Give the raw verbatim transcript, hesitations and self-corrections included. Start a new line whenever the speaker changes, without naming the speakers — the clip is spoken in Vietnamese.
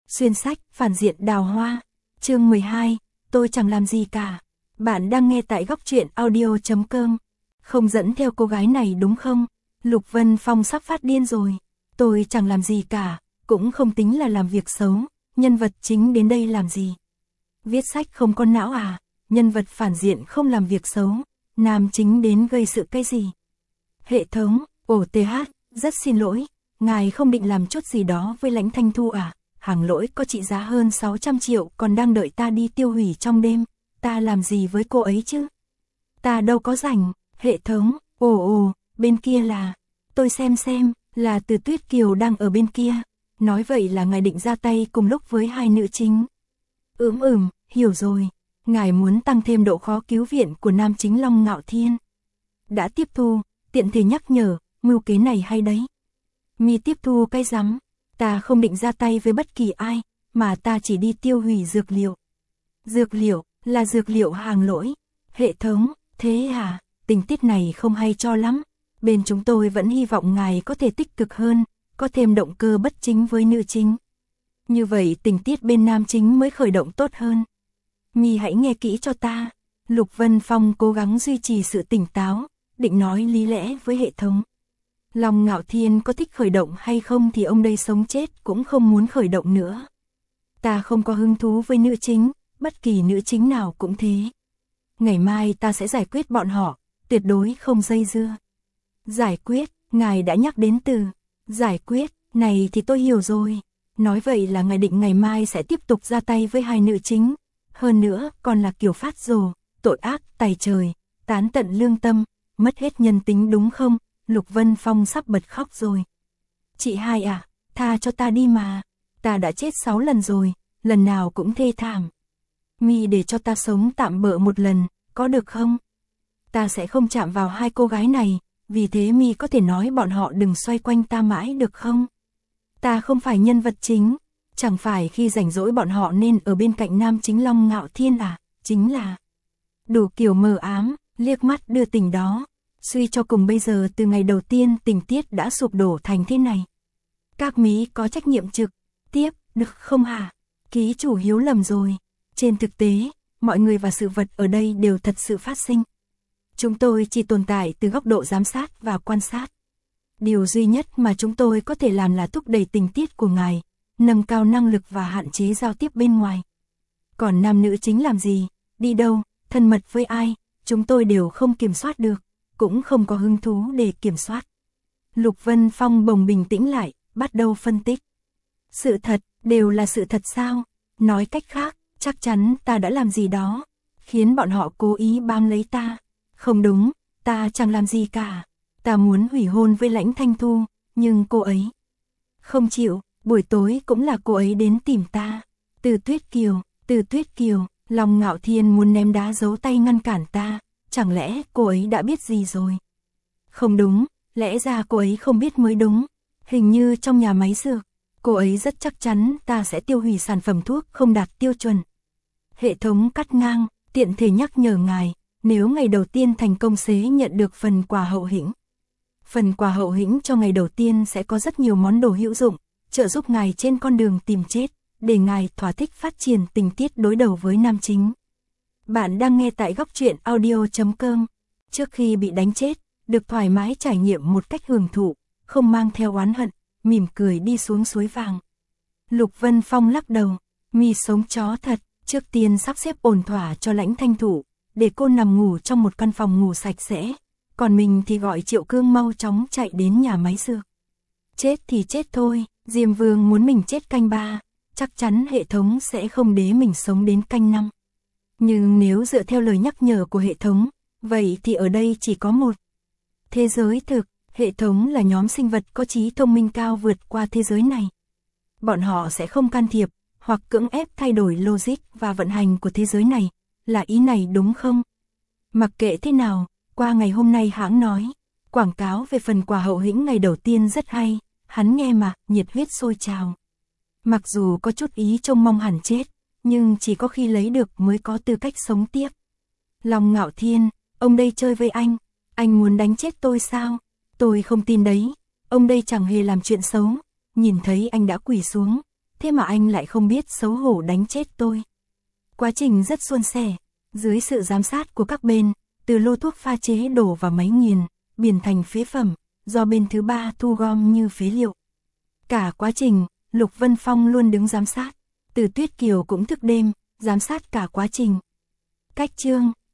Xuyên sách, phản diện đào hoa. Chương mười hai, tôi chẳng làm gì cả. Bạn đang nghe tại góc truyện audio chấm com. Không dẫn theo cô gái này đúng không? Lục Vân Phong sắp phát điên rồi. Tôi chẳng làm gì cả, cũng không tính là làm việc xấu. Nhân vật chính đến đây làm gì? Viết sách không có não à? Nhân vật phản diện không làm việc xấu. Nam chính đến gây sự cái gì? Hệ thống, ồ tê hát, rất xin lỗi. Ngài không định làm chút gì đó với Lãnh Thanh Thu à? Hàng lỗi có trị giá hơn sáu trăm triệu còn đang đợi ta đi tiêu hủy trong đêm. Ta làm gì với cô ấy chứ? Ta đâu có rảnh. Hệ thống, ồ ồ, bên kia là... Tôi xem xem, là Từ Tuyết Kiều đang ở bên kia. Nói vậy là ngài định ra tay cùng lúc với hai nữ chính. Ừm ừm, hiểu rồi. Ngài muốn tăng thêm độ khó cứu viện của nam chính Long Ngạo Thiên. Đã tiếp thu, tiện thể nhắc nhở, mưu kế này hay đấy. Mi tiếp thu cái rắm. Ta không định ra tay với bất kỳ ai, mà ta chỉ đi tiêu hủy dược liệu. Dược liệu, là dược liệu hàng lỗi. Hệ thống, thế à, tình tiết này không hay cho lắm. Bên chúng tôi vẫn hy vọng ngài có thể tích cực hơn, có thêm động cơ bất chính với nữ chính. Như vậy tình tiết bên nam chính mới khởi động tốt hơn. Mi hãy nghe kỹ cho ta. Lục Vân Phong cố gắng duy trì sự tỉnh táo, định nói lý lẽ với hệ thống. Long Ngạo Thiên có thích khởi động hay không thì ông đây sống chết cũng không muốn khởi động nữa. Ta không có hứng thú với nữ chính, bất kỳ nữ chính nào cũng thế. Ngày mai ta sẽ giải quyết bọn họ, tuyệt đối không dây dưa. Giải quyết, ngài đã nhắc đến từ giải quyết, này thì tôi hiểu rồi. Nói vậy là ngài định ngày mai sẽ tiếp tục ra tay với hai nữ chính. Hơn nữa còn là kiểu phát rồ, tội ác, tày trời, tán tận lương tâm, mất hết nhân tính đúng không? Lục Vân Phong sắp bật khóc rồi. Chị hai à, tha cho ta đi mà. Ta đã chết sáu lần rồi, lần nào cũng thê thảm. Mi để cho ta sống tạm bợ một lần, có được không? Ta sẽ không chạm vào hai cô gái này, vì thế Mi có thể nói bọn họ đừng xoay quanh ta mãi được không? Ta không phải nhân vật chính, chẳng phải khi rảnh rỗi bọn họ nên ở bên cạnh nam chính Long Ngạo Thiên à, chính là đủ kiểu mờ ám, liếc mắt đưa tình đó. Suy cho cùng bây giờ từ ngày đầu tiên tình tiết đã sụp đổ thành thế này. Các mí có trách nhiệm trực tiếp, được không hả? Ký chủ hiểu lầm rồi. Trên thực tế, mọi người và sự vật ở đây đều thật sự phát sinh. Chúng tôi chỉ tồn tại từ góc độ giám sát và quan sát. Điều duy nhất mà chúng tôi có thể làm là thúc đẩy tình tiết của ngài, nâng cao năng lực và hạn chế giao tiếp bên ngoài. Còn nam nữ chính làm gì, đi đâu, thân mật với ai, chúng tôi đều không kiểm soát được, cũng không có hứng thú để kiểm soát. Lục Vân Phong bồng bình tĩnh lại, bắt đầu phân tích. Sự thật, đều là sự thật sao? Nói cách khác, chắc chắn ta đã làm gì đó, khiến bọn họ cố ý bám lấy ta. Không đúng, ta chẳng làm gì cả. Ta muốn hủy hôn với Lãnh Thanh Thu, nhưng cô ấy không chịu, buổi tối cũng là cô ấy đến tìm ta. Từ Tuyết Kiều, Từ Tuyết Kiều, Long Ngạo Thiên muốn ném đá giấu tay ngăn cản ta, chẳng lẽ cô ấy đã biết gì rồi? Không đúng, lẽ ra cô ấy không biết mới đúng. Hình như trong nhà máy dược, cô ấy rất chắc chắn ta sẽ tiêu hủy sản phẩm thuốc không đạt tiêu chuẩn. Hệ thống cắt ngang, tiện thể nhắc nhở ngài, nếu ngày đầu tiên thành công xế nhận được phần quà hậu hĩnh. Phần quà hậu hĩnh cho ngày đầu tiên sẽ có rất nhiều món đồ hữu dụng, trợ giúp ngài trên con đường tìm chết, để ngài thỏa thích phát triển tình tiết đối đầu với nam chính. Bạn đang nghe tại góc truyện audio chấm com. Trước khi bị đánh chết, được thoải mái trải nghiệm một cách hưởng thụ, không mang theo oán hận, mỉm cười đi xuống suối vàng. Lục Vân Phong lắc đầu, Mi sống chó thật, trước tiên sắp xếp ổn thỏa cho Lãnh Thanh Thu, để cô nằm ngủ trong một căn phòng ngủ sạch sẽ, còn mình thì gọi Triệu Cương mau chóng chạy đến nhà máy dược. Chết thì chết thôi, Diêm Vương muốn mình chết canh ba, chắc chắn hệ thống sẽ không để mình sống đến canh năm. Nhưng nếu dựa theo lời nhắc nhở của hệ thống, vậy thì ở đây chỉ có một thế giới thực. Hệ thống là nhóm sinh vật có trí thông minh cao vượt qua thế giới này. Bọn họ sẽ không can thiệp, hoặc cưỡng ép thay đổi logic và vận hành của thế giới này, là ý này đúng không? Mặc kệ thế nào, qua ngày hôm nay hãng nói, quảng cáo về phần quà hậu hĩnh ngày đầu tiên rất hay, hắn nghe mà, nhiệt huyết sôi trào. Mặc dù có chút ý trông mong hẳn chết, nhưng chỉ có khi lấy được mới có tư cách sống tiếp. Long Ngạo Thiên, ông đây chơi với anh, anh muốn đánh chết tôi sao? Tôi không tin đấy, ông đây chẳng hề làm chuyện xấu, nhìn thấy anh đã quỳ xuống, thế mà anh lại không biết xấu hổ đánh chết tôi. Quá trình rất suôn sẻ, dưới sự giám sát của các bên, từ lô thuốc pha chế đổ vào máy nghiền, biến thành phế phẩm, do bên thứ ba thu gom như phế liệu. Cả quá trình, Lục Vân Phong luôn đứng giám sát, Từ Tuyết Kiều cũng thức đêm, giám sát cả quá trình. Cách chương